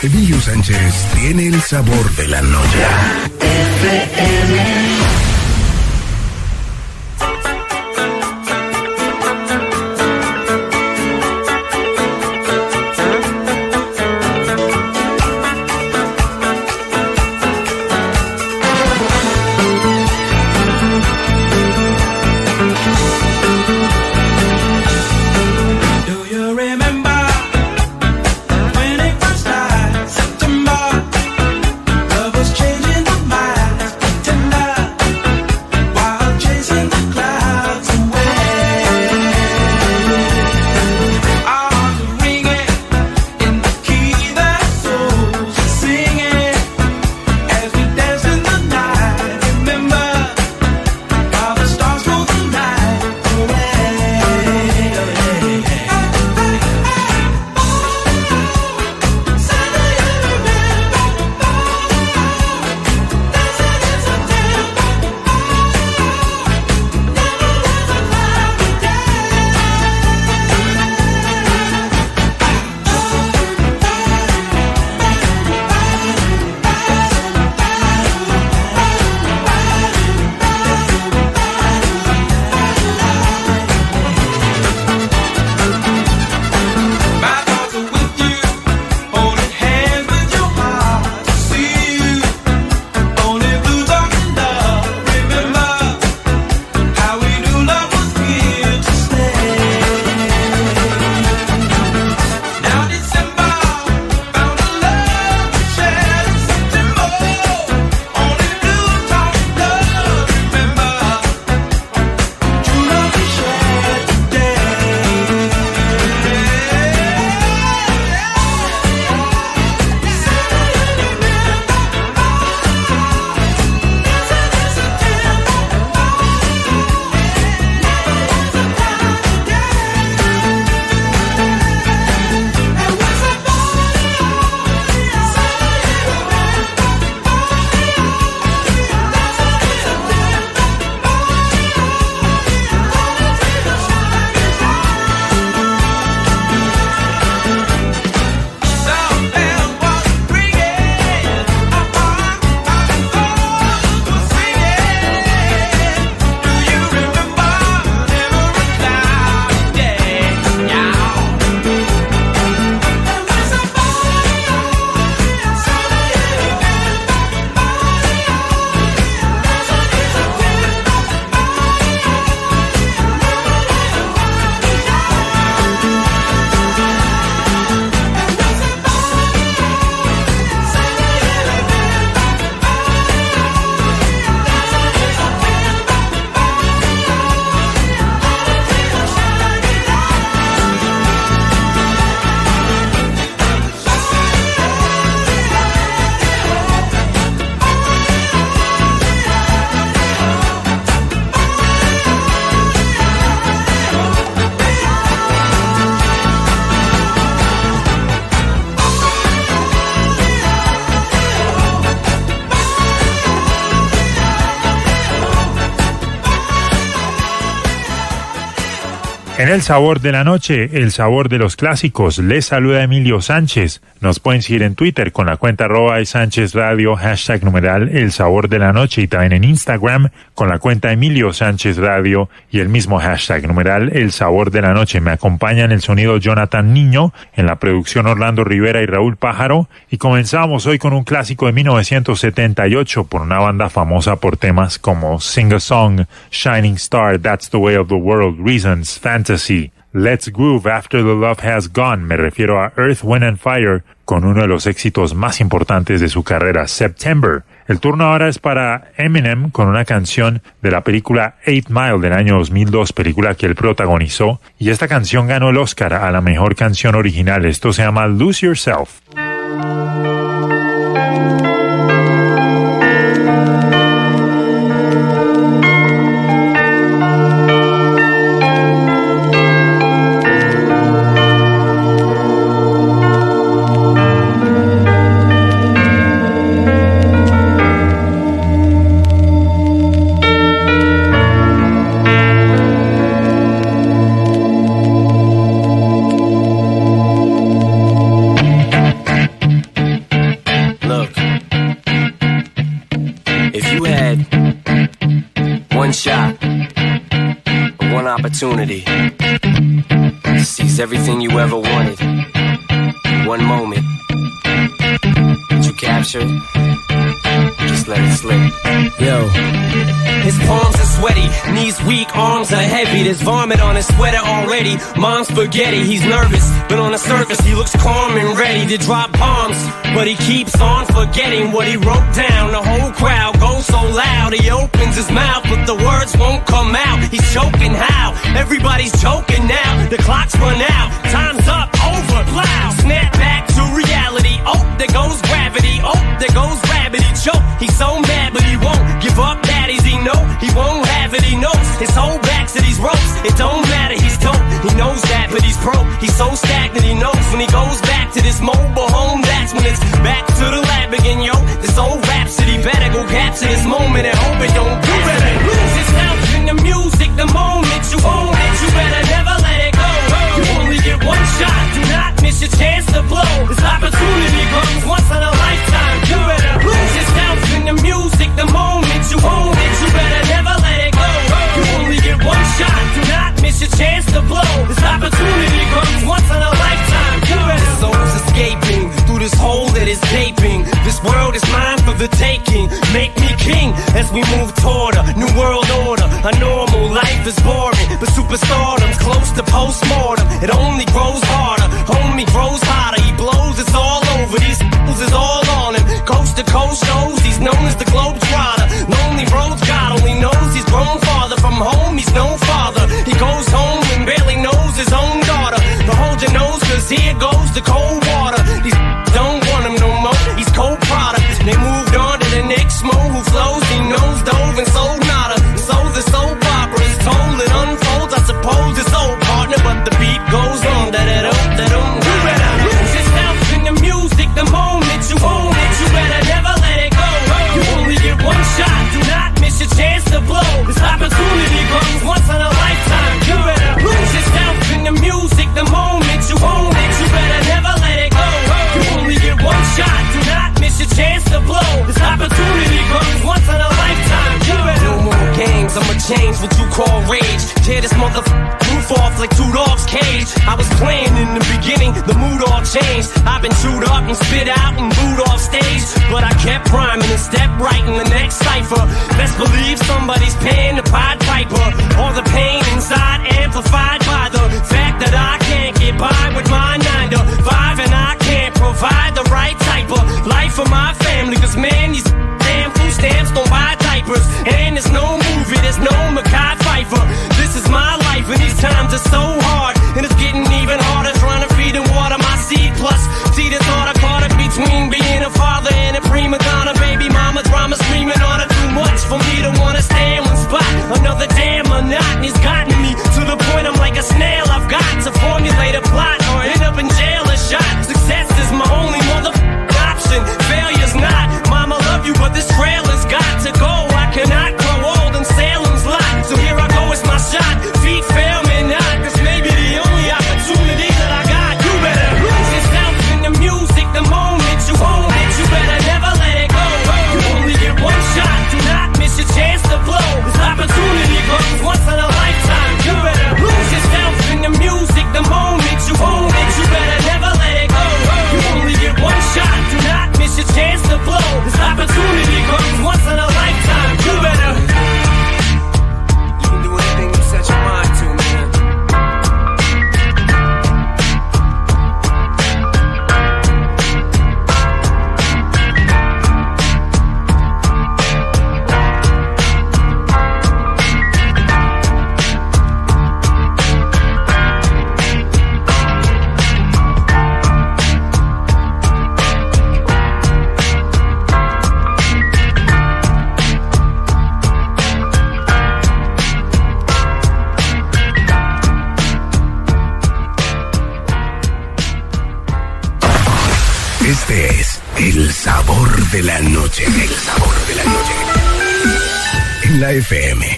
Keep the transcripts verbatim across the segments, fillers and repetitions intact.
Emilio Sánchez tiene el sabor de la noche. F M. En el sabor de la noche, el sabor de los clásicos, les saluda Emilio Sánchez. Nos pueden seguir en Twitter con la cuenta arroba de Sánchez Radio, hashtag numeral el sabor de la noche, y también en Instagram con la cuenta Emilio Sánchez Radio y el mismo hashtag numeral el sabor de la noche. Me acompaña en el sonido Jonathan Niño, en la producción Orlando Rivera y Raúl Pájaro, y comenzamos hoy con un clásico de mil novecientos setenta y ocho por una banda famosa por temas como Sing a Song, Shining Star, That's the Way of the World, Reasons, Fantasy, Let's Groove, After the Love Has Gone. Me refiero a Earth, Wind and Fire, con uno de los éxitos más importantes de su carrera, September. El turno ahora es para Eminem con una canción de la película Eight Mile del año dos mil dos, película que él protagonizó, y esta canción ganó el Oscar a la mejor canción original. Esto se llama Lose Yourself. opportunity to seize everything you ever wanted. One moment that you captured, just let it slip. Yo. His palms are sweaty, knees weak, arms are heavy. There's vomit on his sweater already. Mom's spaghetti, he's nervous, but on the surface he looks calm and ready to drop bombs. But he keeps on forgetting what he wrote down. The whole crowd goes so loud, he opens his mouth, but the words won't come out. He's choking how? Everybody's joking now. The clock's run out, time's up, over, plow. Snap back to reality. Oh, there goes gravity. Oh, there goes rabbit. He choke. He's so mad, but he won't give up. That is he know he won't have it. He knows his whole back to these ropes. It don't matter. He's dope. He knows that, but he's broke. He's so stagnant. He knows when he goes back to this mobile home. That's when it's back to the lab again, yo. This old rhapsody better go capture this moment and hope it don't. You better lose yourself in the music. The moment you own it, you better never let it go. You only get one shot. Do not miss your chance to blow. This opportunity comes once in a lifetime. You better lose yourself in the music. The moment you own it, you better never let it go. You only get one shot. Do not miss your chance to blow. This opportunity comes once in a lifetime. You better. This soul's escaping through this hole that is gaping. This world is mine for the taking. Make me king as we move toward a new world order. A normal life is boring, but superstardom's close to postmortem. It only grows harder. Homie grows hotter. He blows. It's all over. These fools is all on him. Coast to coast shows. He's known as the Globetrotter. Lonely roads. God only knows he's grown farther from home. He's no father. He goes home and barely knows his own daughter. But hold your nose, cause here goes the cold water. These don't want him no more. He's cold product. They moved on to the next mo who flows. He knows dove and sold nada. So the soap opera is told. It unfolds. I suppose it's old partner, but the beat goes on. Da da da da da. You better lose yourself in the music. The moment you own it, you better never let it go. You only get one shot. Do not miss your chance to blow. This opportunity comes once in a lifetime. You better lose yourself in the music. The moment you own it, you better never let it go. You only get one shot. Do not miss your chance to blow. This opportunity comes once in a lifetime. You better. No more games. I'ma change what you call rage. Tear this motherfucker roof off like two dogs' cage. I was playing in the beginning. The mood all changed. I've been chewed up and spit out and booed off stage, but I kept rhyming and stepped right in the next cipher. Best believe somebody's paying the Pied Piper. All the pain inside amplified by the fact that I can't get by with my nine to five, and I can't provide the right type of life for my family. Cause man, these damn food stamps don't buy diapers, and there's no movie, there's no Mackay Pfeiffer. This is my life, and these times are so hard, and it's getting even harder trying to feed and water my seed. Plus, see the thought I caught it between being a father and a prima donna. Baby mama drama screaming on her. Too much for me to wanna stay in one spot. Another damn monotony's gotten me to the point I'm like a snail. I've got to formulate a plot or end up in jail or shot. Success is my only motherfucking option. Failure's not. Mama love you, but this trail has got to go. I cannot grow old in Salem's lot. So here I go, it's my shot. Feet fail me not. This may be the only opportunity that I got. You better lose yourself in the music. The moment you own it, you better never let it go. You only get one shot. Do not miss your chance to blow. This opportunity comes once in a lifetime. You better lose yourself in the music. The moment you own it, you better never let it go. You only get one shot. Do not miss your chance to blow. This opportunity comes once in a lifetime. You better. You can do anything you set your mind to, man. Este es el sabor de la noche. El sabor de la noche. En la F M.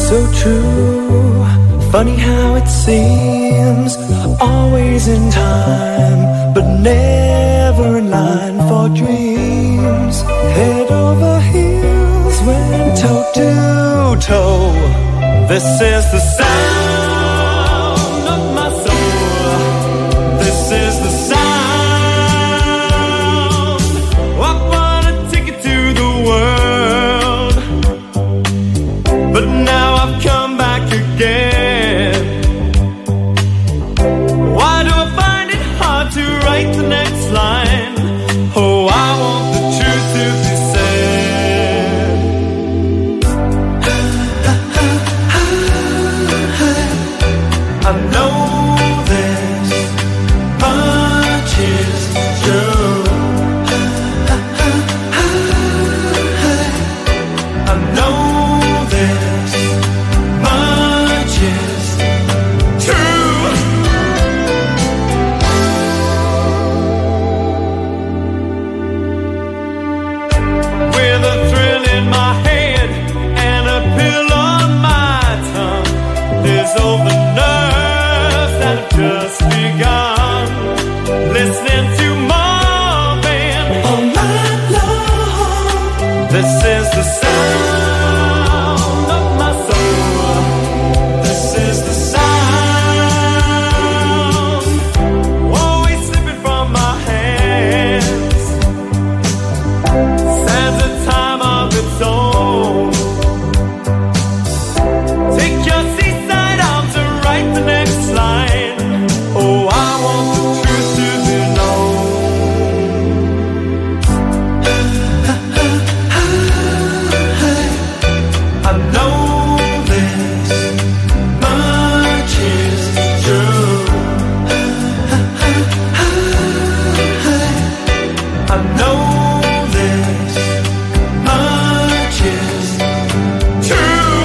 so true. Funny how it seems, always in time, but never in line for dreams. Head over heels, went toe to toe. This is the sound of my soul. This is the sound. I wanna take it to the world, but now I've come back again. Why do I find it hard to write the next line? Oh, I want the truth to be said. I know this much is true. I know this much is true. With a thrill in my head and a pill on my tongue, there's all the nerves that have just begun. Listening to Marvin all night long. This is the sound of my soul. This is the sound, always slipping from my hands. Stands a time of its own. Take your seaside arms and write the next line. Oh, I want the truth to be known. I know this much is true. I know this much is true.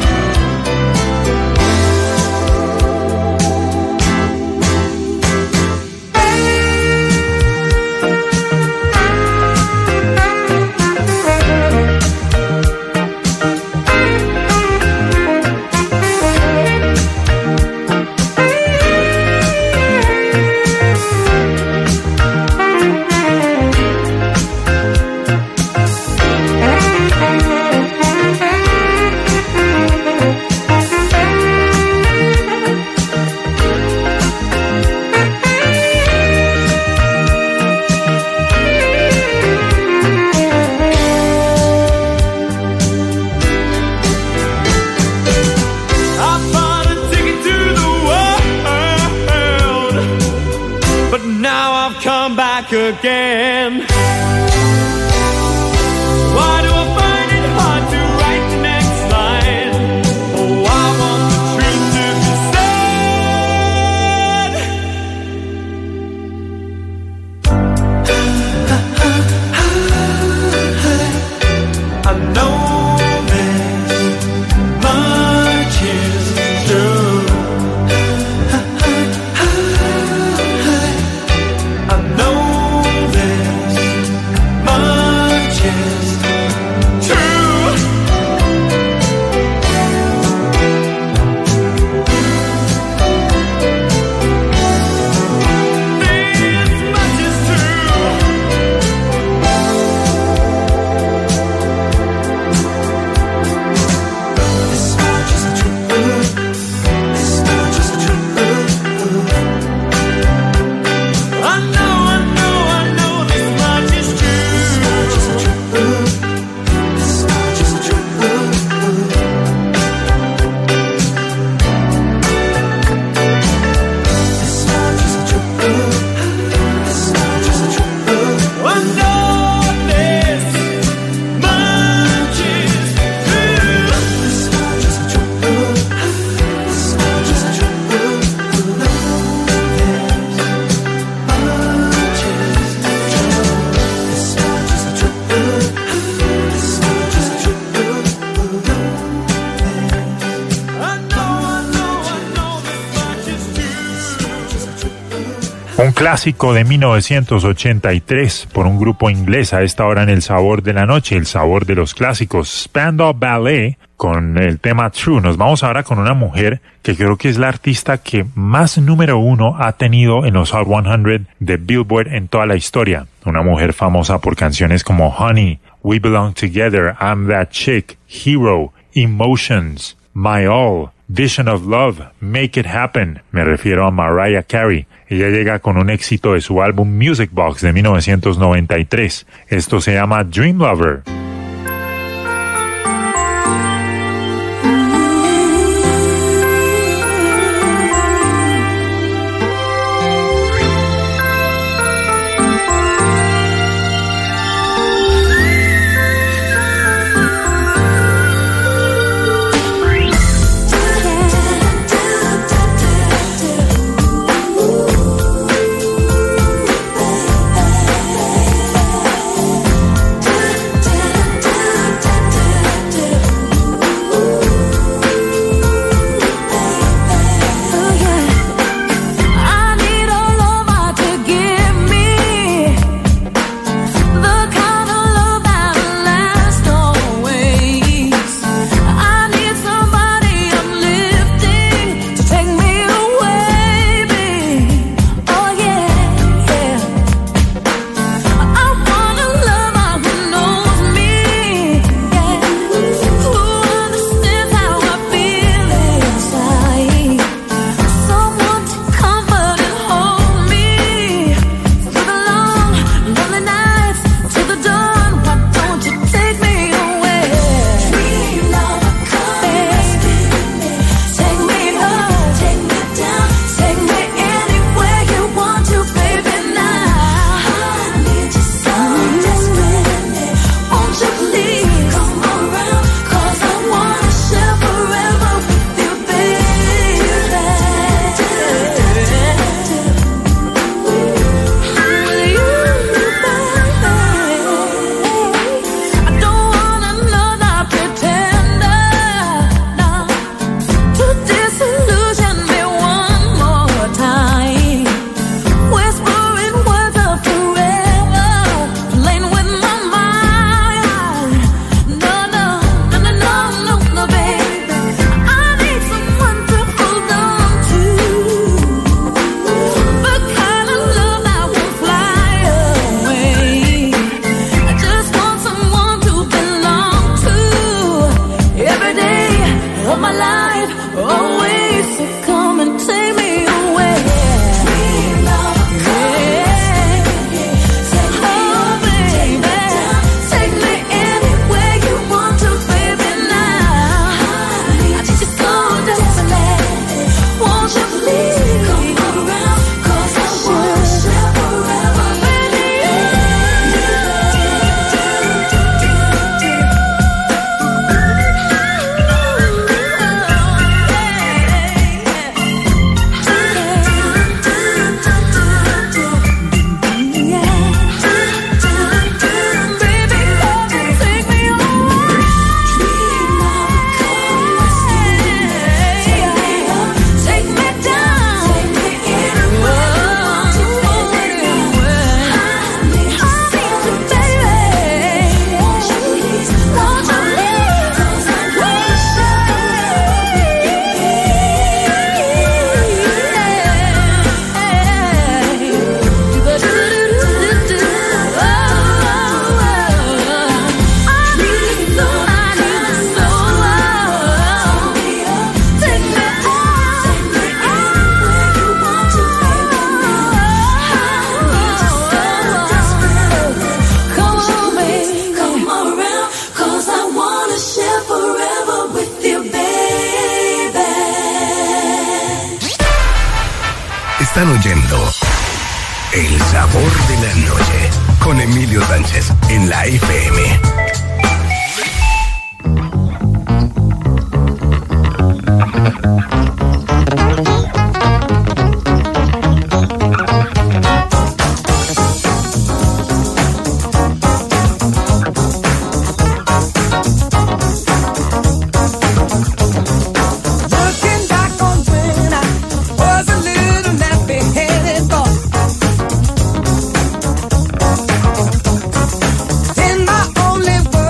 I bought a ticket to the world, but now I've come back again. Why do I find it hard to write the next line? Oh, I want the truth to be said. I know this much is true. I know this much is true. This much is true. This much is true. This much is true. I know, I know, I know this much is true. This much is true. This much is true. This much is true. This much is true. I know this much is true. This much is true. This much is true. Un clásico de mil novecientos ochenta y tres por un grupo inglés a esta hora en El Sabor de la Noche, el sabor de los clásicos. Spandau Ballet con el tema True. Nos vamos ahora con una mujer que creo que es la artista que más número uno ha tenido en los Hot cien de Billboard en toda la historia. Una mujer famosa por canciones como Honey, We Belong Together, I'm That Chick, Hero, Emotions, My All, Vision of Love, Make It Happen. Me refiero a Mariah Carey. Ella llega con un éxito de su álbum Music Box de mil novecientos noventa y tres. Esto se llama Dream Lover. Están oyendo El Sabor de la Noche con Emilio Sánchez en la F M. In my only world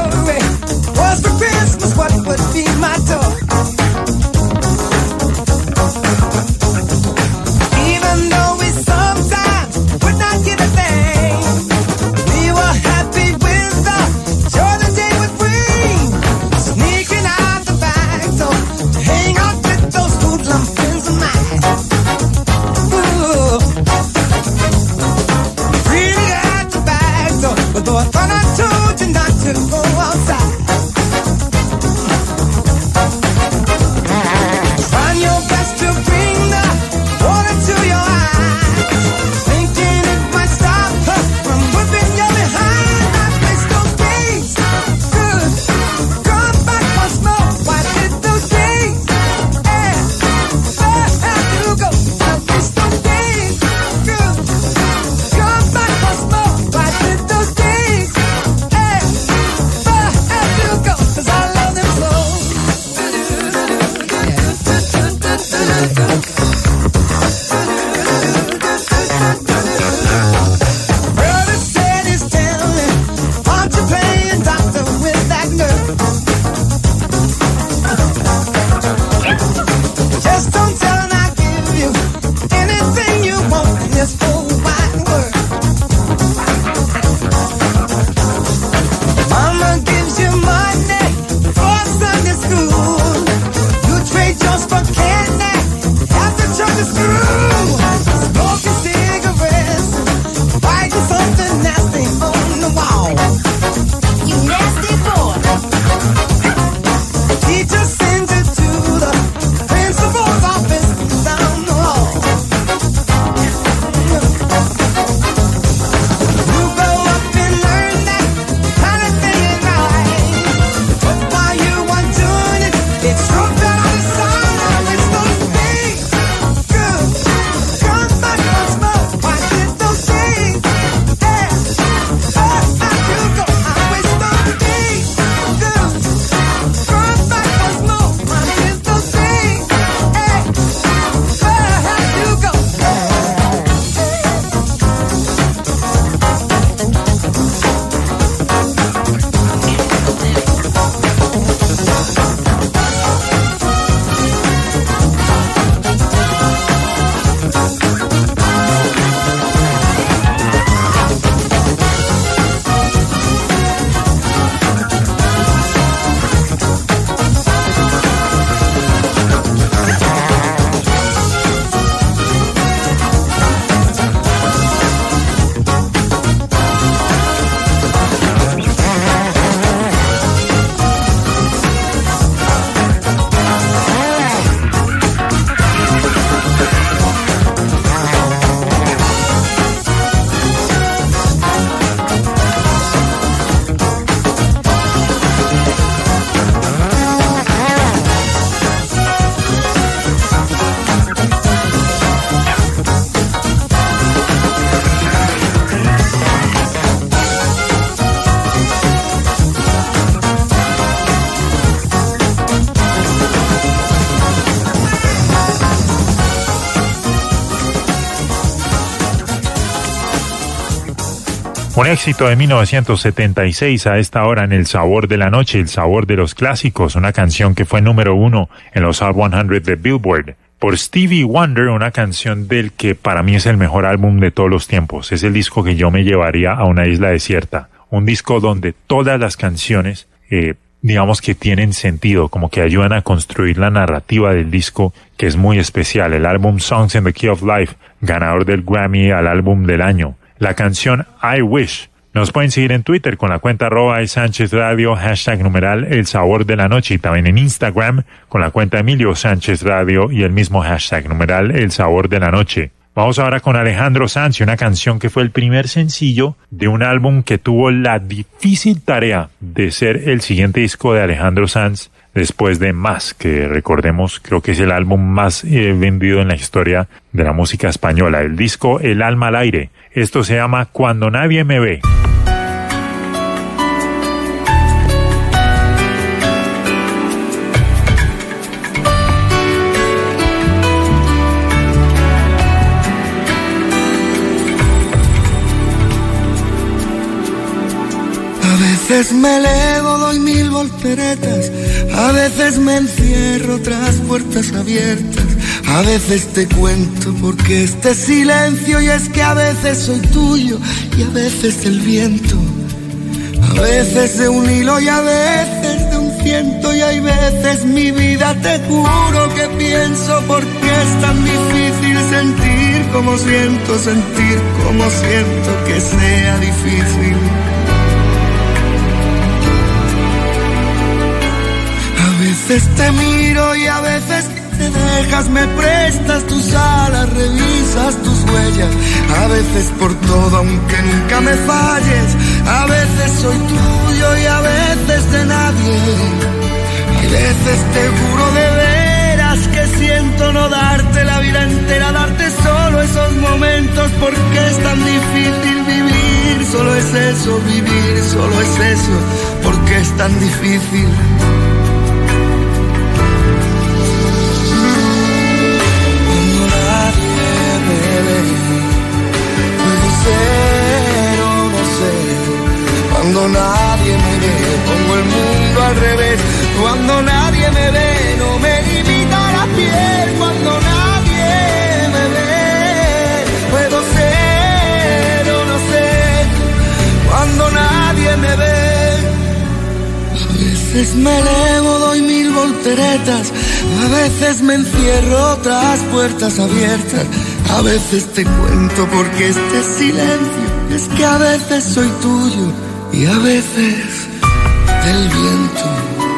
just for candy after church is through. Smoking cigarettes, writing something nasty on the wall. You nasty boy. The teacher sends you to the principal's office down the hall. You grow up and learn that kind of thing ain't right. But while you are doing it, it's struck down on the side of it's those things good. Come back and smoke. Why did those things? Yeah. Oh, how you go? I wish those things good. Come back and smoke. Why did those things? Yeah. Oh, how you go? Un éxito de mil novecientos setenta y seis a esta hora en El Sabor de la Noche, El Sabor de los Clásicos, una canción que fue número uno en los Hot cien de Billboard. Por Stevie Wonder, una canción del que para mí es el mejor álbum de todos los tiempos. Es el disco que yo me llevaría a una isla desierta. Un disco donde todas las canciones, eh, digamos que tienen sentido, como que ayudan a construir la narrativa del disco, que es muy especial. El álbum Songs in the Key of Life, ganador del Grammy al álbum del año. La canción I Wish. Nos pueden seguir en Twitter con la cuenta arroba Sánchez Radio, hashtag numeral El Sabor de la Noche, y también en Instagram con la cuenta Emilio Sánchez Radio y el mismo hashtag numeral El Sabor de la Noche. Vamos ahora con Alejandro Sanz y una canción que fue el primer sencillo de un álbum que tuvo la difícil tarea de ser el siguiente disco de Alejandro Sanz después de Más, que recordemos creo que es el álbum más eh, vendido en la historia de la música española. El disco El Alma al Aire. Esto se llama Cuando Nadie Me Ve. A veces me elevo, doy mil volteretas, a veces me encierro tras puertas abiertas, a veces te cuento porque este silencio, y es que a veces soy tuyo y a veces el viento, a veces de un hilo y a veces de un ciento, y hay veces mi vida te juro que pienso porque es tan difícil sentir como siento, sentir como siento que sea difícil. A veces te miro y a veces te dejas, me prestas tus alas, revisas tus huellas, a veces por todo aunque nunca me falles, a veces soy tuyo y a veces de nadie, y veces te juro de veras que siento no darte la vida entera, darte solo esos momentos porque es tan difícil vivir, solo es eso, vivir, solo es eso, porque es tan difícil. Cuando nadie me ve, pongo el mundo al revés. Cuando nadie me ve, no me limita la piel. Cuando nadie me ve, puedo ser o no sé. Cuando nadie me ve, a veces me elevo, doy mil volteretas, volteretas. A veces me encierro tras puertas abiertas. A veces te cuento porque este silencio es que a veces soy tuyo y a veces del viento.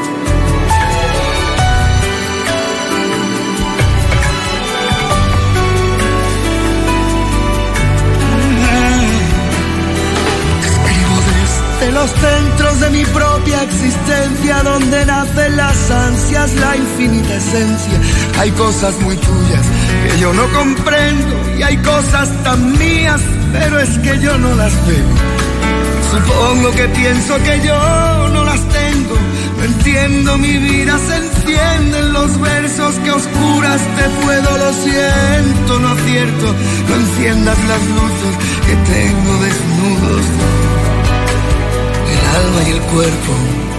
De los centros de mi propia existencia, donde nacen las ansias, la infinita esencia. Hay cosas muy tuyas que yo no comprendo y hay cosas tan mías, pero es que yo no las veo. Supongo que pienso que yo no las tengo. No entiendo, mi vida se enciende en los versos que oscuras te puedo. Lo siento, no acierto. No enciendas las luces que tengo desnudos, el alma y el cuerpo.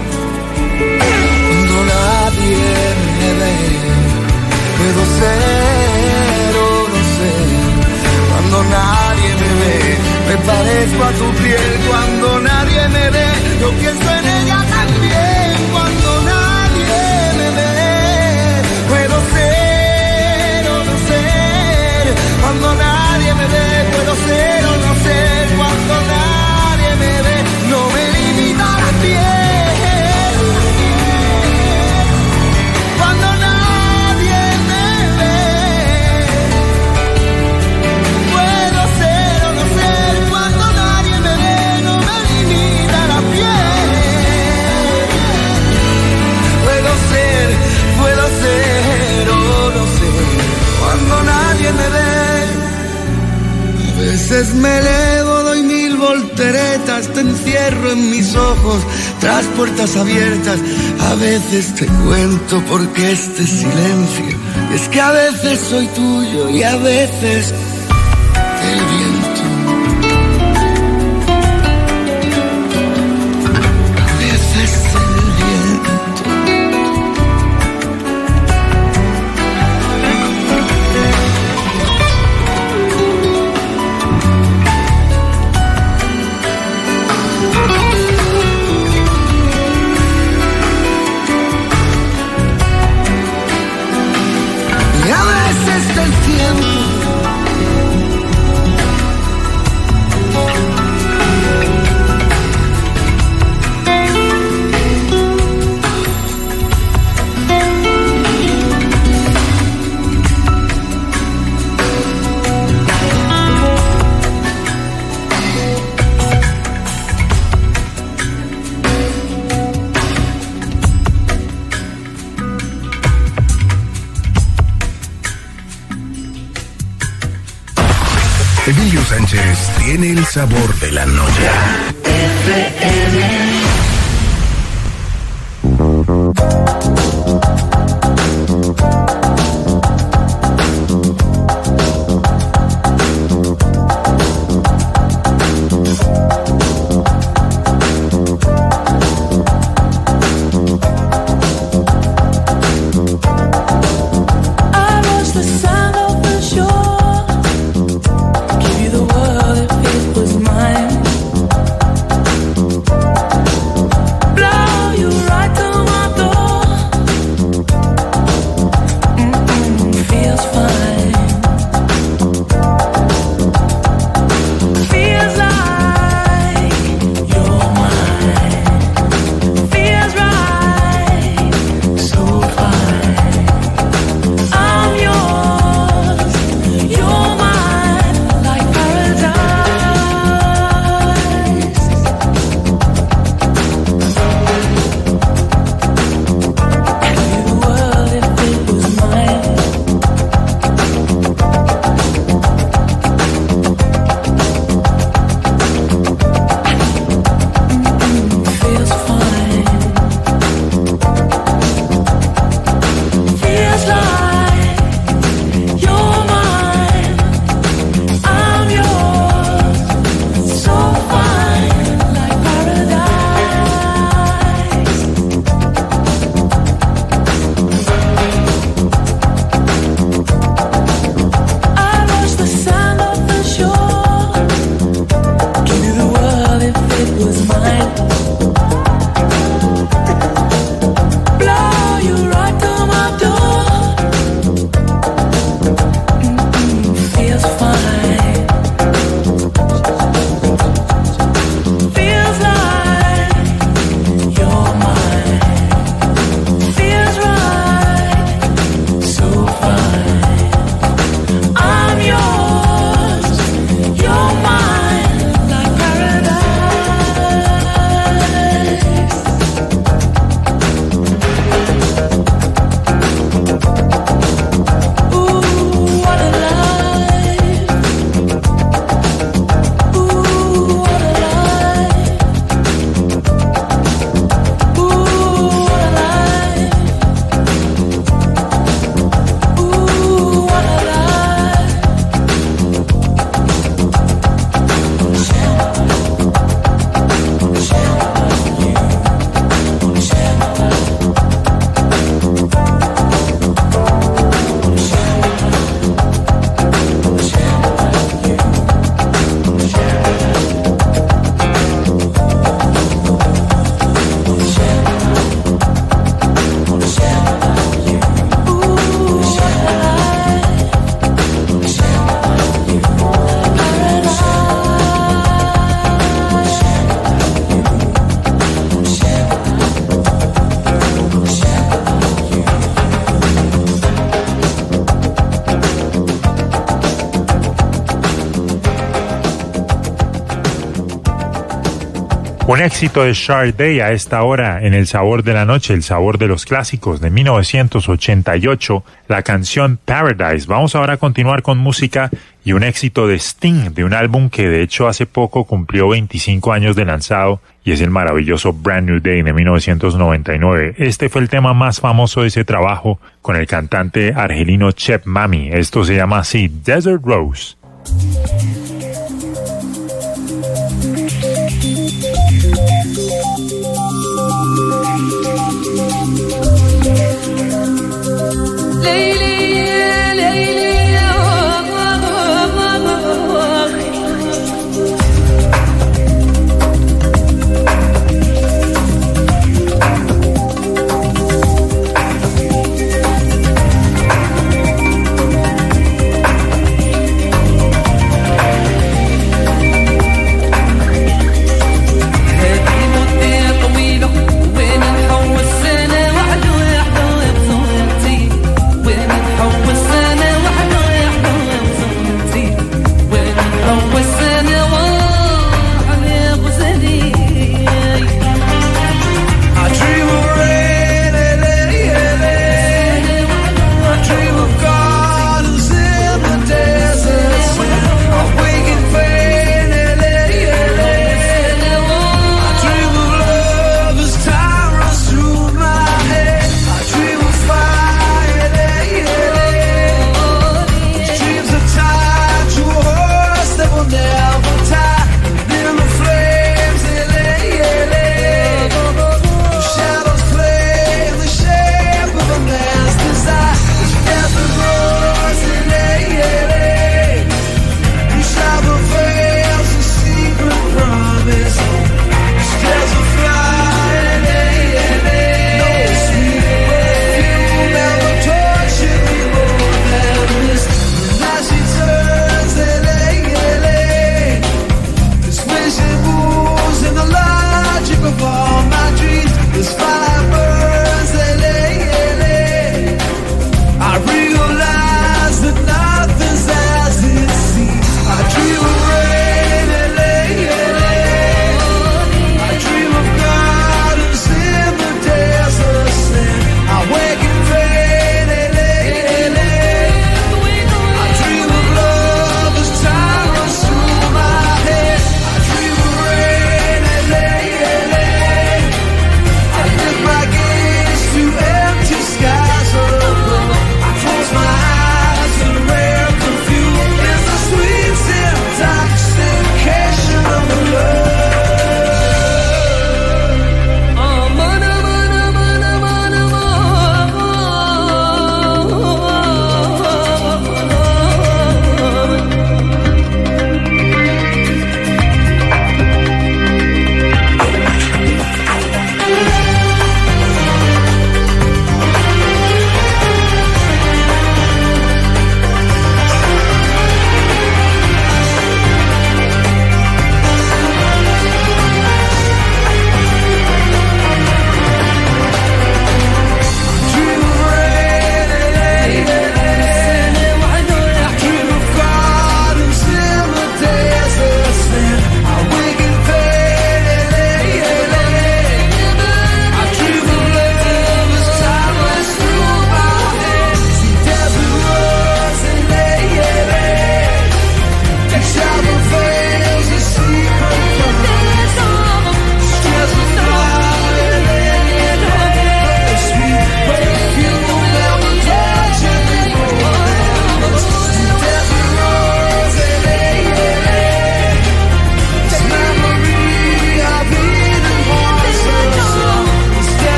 Cuando nadie me ve, puedo ser o no ser. Cuando nadie me ve, me parezco a tu piel. Cuando nadie me ve, yo pienso en ella también. Cuando nadie me ve, puedo ser o no ser. Cuando nadie me ve, puedo ser o no ser. Cuando nadie me ve, no me limita la piel. Cuando nadie me ve, puedo ser o no ser. Cuando nadie me ve, no me limita la piel. Puedo ser, puedo ser o no ser. Cuando nadie me ve. A veces me elevo, doy mil volteretas, te encierro en mis ojos tras puertas abiertas. A veces te cuento porque este silencio es que a veces soy tuyo y a veces el viento. A veces el viento. Y a veces del tiempo. Emilio Sánchez tiene el sabor de la noche. I watched the sun off the shore, give you the world if it was mine. Un éxito de Sade a esta hora en El Sabor de la Noche, el sabor de los clásicos de mil novecientos ochenta y ocho, la canción Paradise. Vamos ahora a continuar con música y un éxito de Sting, de un álbum que de hecho hace poco cumplió veinticinco años de lanzado, y es el maravilloso Brand New Day de mil novecientos noventa y nueve. Este fue el tema más famoso de ese trabajo con el cantante argelino Cheb Mami. Esto se llama así, Desert Rose.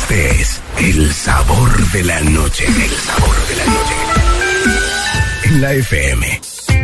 Este es el sabor de la noche. El sabor de la noche. En la F M.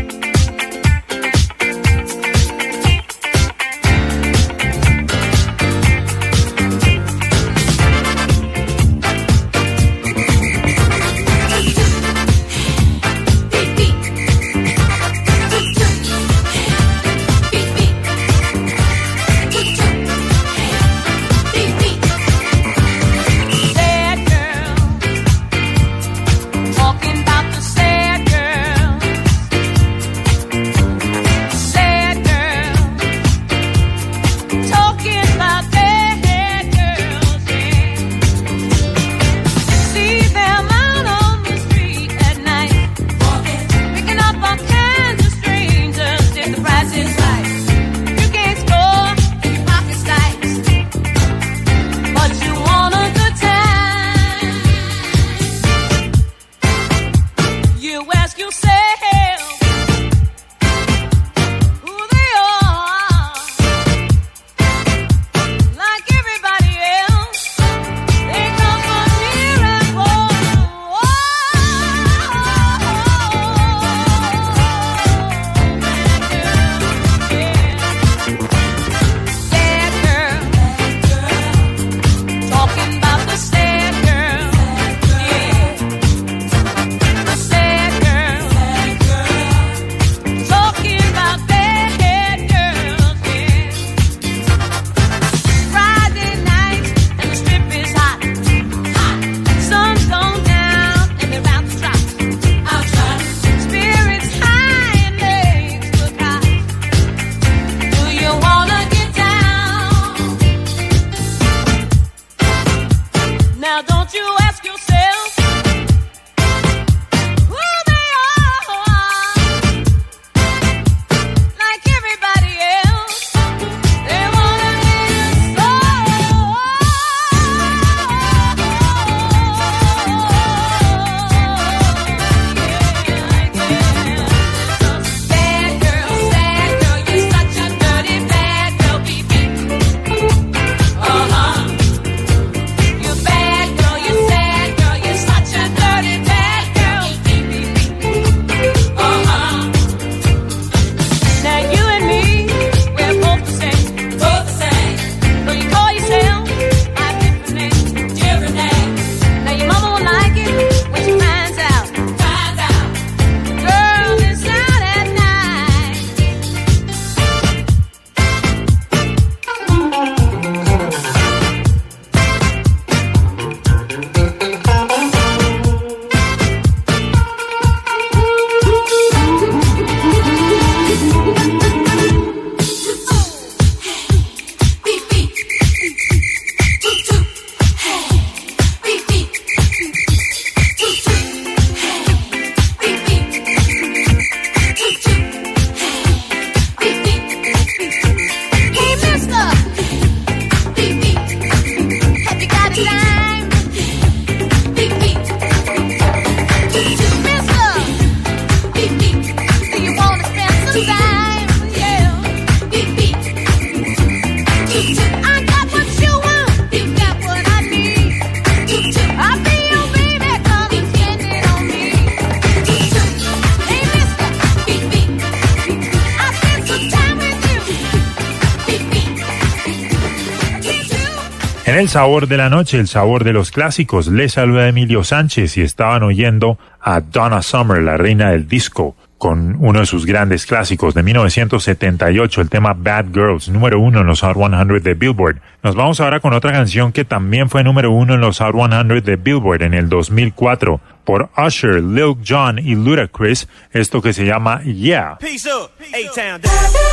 En el sabor de la noche, el sabor de los clásicos, les saluda Emilio Sánchez y estaban oyendo a Donna Summer, la reina del disco, con uno de sus grandes clásicos de mil novecientos setenta y ocho, el tema Bad Girls, número uno en los Hot cien de Billboard. Nos vamos ahora con otra canción que también fue número uno en los Hot cien de Billboard en el dos mil cuatro, por Usher, Lil Jon y Ludacris, esto que se llama Yeah. Peace up, A-Town.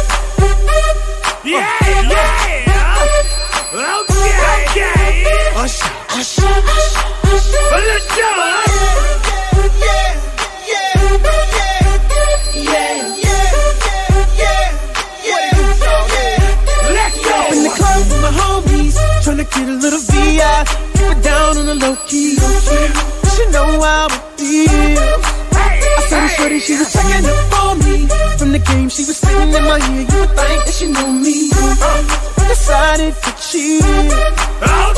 Yeah, yeah. Okay, okay. Usher, Usher, Usher. Lil Jon. Yeah, yeah, yeah, yeah, yeah, yeah. Let's go. In the club with my homies, tryna get a little V I, keep it down on the low key. You know how it feels. I saw the shorty, she was checking up on me. From the game, she was singing in my ear. You would think that she knew me. Uh, decided to cheat. Okay.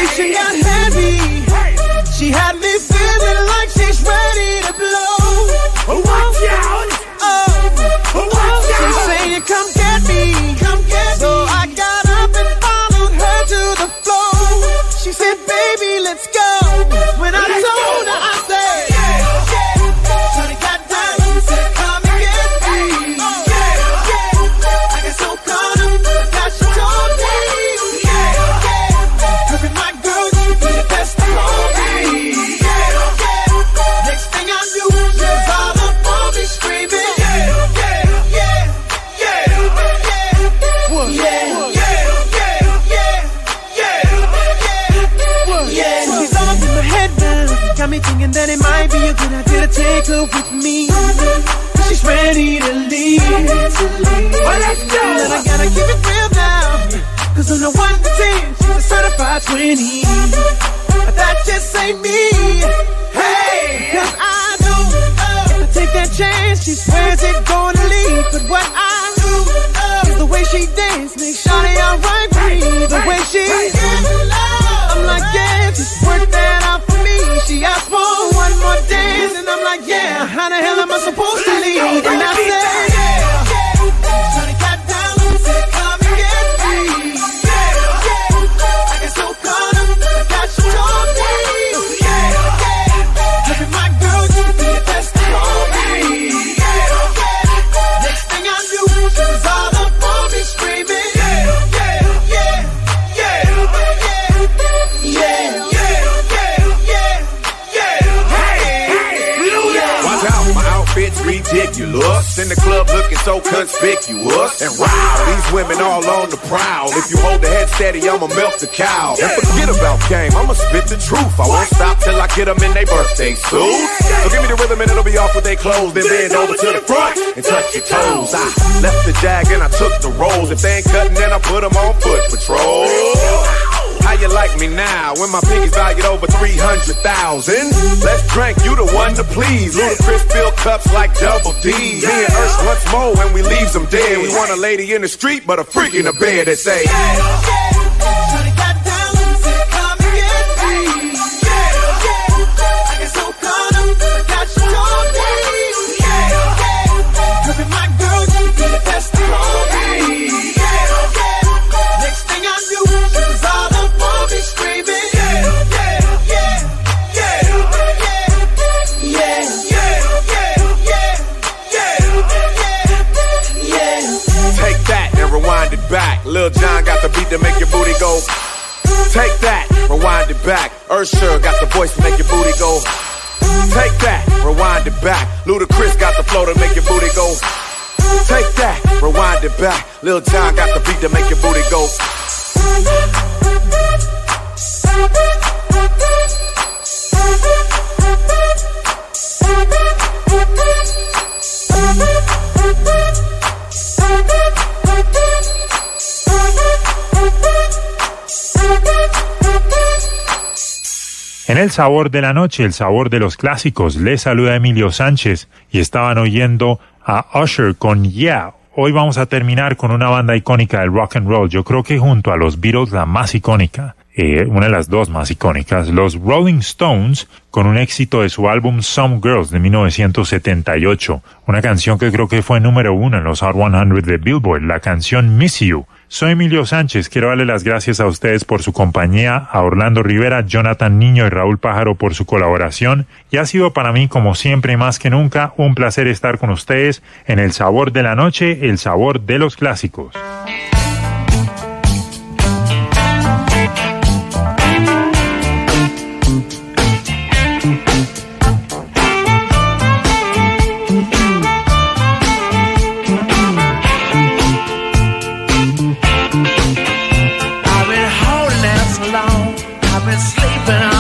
situation got heavy. She had me feeling like she's ready to blow. Watch out! Oh, watch out! She's saying, "Come get me, come get so me." So I got up and followed her to the floor. She said, "Baby, let's go." When I told her, I said, "Yeah, yeah." Shorty got down and said, "Come and get me." Yeah, yeah. I got so caught up that she told me. Yeah, yeah. Her and my girl, you be the best of all me. Yeah, yeah. Next thing I knew, she was all up on me screaming. Yeah, yeah, yeah, yeah, yeah. What? Yeah, yeah, yeah, yeah, yeah, yeah, yeah. She's all up in my head now, got me thinking that it might be a good idea to take her with me. She's ready to leave. Well, let's go. And I gotta keep it real now, cause on the one to ten, she's a certified twenty. But that just ain't me. Hey, cause I know uh, if I take that chance, she swears it's gonna leave. But what I do uh, is the way she dance makes Shawty alright with me. The way she I'm like, yeah, just work that out for me. She asked for one more dance, and I'm like, yeah, how the hell am I supposed to leave? And I said, yeah, Shawty got down and said, "Come and get me." Yeah, yeah. I got so caught up that she told me. Yeah, yeah. Look at my girl, you be the best of all me. Yeah, yeah. Next thing I knew, she was all up on me screaming. Yeah, yeah, yeah, yeah, yeah, yeah, yeah, yeah, yeah. Watch out, my outfit's ridiculous. In the club looking so conspicuous. And wow, these women all on the prowl. If you hold the head steady, I'ma milk the cow. And forget about game, I'ma spit the truth. I won't stop till I get them in their birthday suits. So give me the rhythm and it'll be off with their clothes. Then bend over to the front and touch your toes. I left the jag and I took the rolls. If they ain't cutting, then I put them on foot patrol. How you like me now when my pinky's valued over three hundred thousand? Let's drink, you the one to please. Ludacris fill cups like double D. Me and Ursh once more when we leaves them dead. We want a lady in the street, but a freak in the bed that say, yeah, yeah. Shawty got down and said, "Come and get me." Yeah, yeah. I got so caught up that she told me. Yeah, yeah. Her and my girl, you be the best of all me. Yeah, yeah. Next thing I knew, she was all up on me screaming. Yeah, yeah, yeah, yeah, yeah, yeah, yeah, yeah, yeah. Take that and rewind it back. Lil Jon got the beat to make your booty go. Take that, rewind it back. Usher got the voice to make your booty go. Take that, rewind it back. Ludacris got the flow to make your booty go. Take that, rewind it back. Lil Jon got the beat to make your booty go. En el sabor de la noche, el sabor de los clásicos, les saluda Emilio Sánchez y estaban oyendo a Usher con Yeah. Hoy vamos a terminar con una banda icónica del rock and roll, yo creo que junto a los Beatles la más icónica, eh, una de las dos más icónicas, los Rolling Stones, con un éxito de su álbum Some Girls de mil novecientos setenta y ocho, una canción que creo que fue número uno en los Hot cien de Billboard, la canción Miss You. Soy Emilio Sánchez, quiero darle las gracias a ustedes por su compañía, a Orlando Rivera, Jonathan Niño y Raúl Pájaro por su colaboración, y ha sido para mí, como siempre y más que nunca, un placer estar con ustedes en El Sabor de la Noche, el sabor de los clásicos. I've been sleeping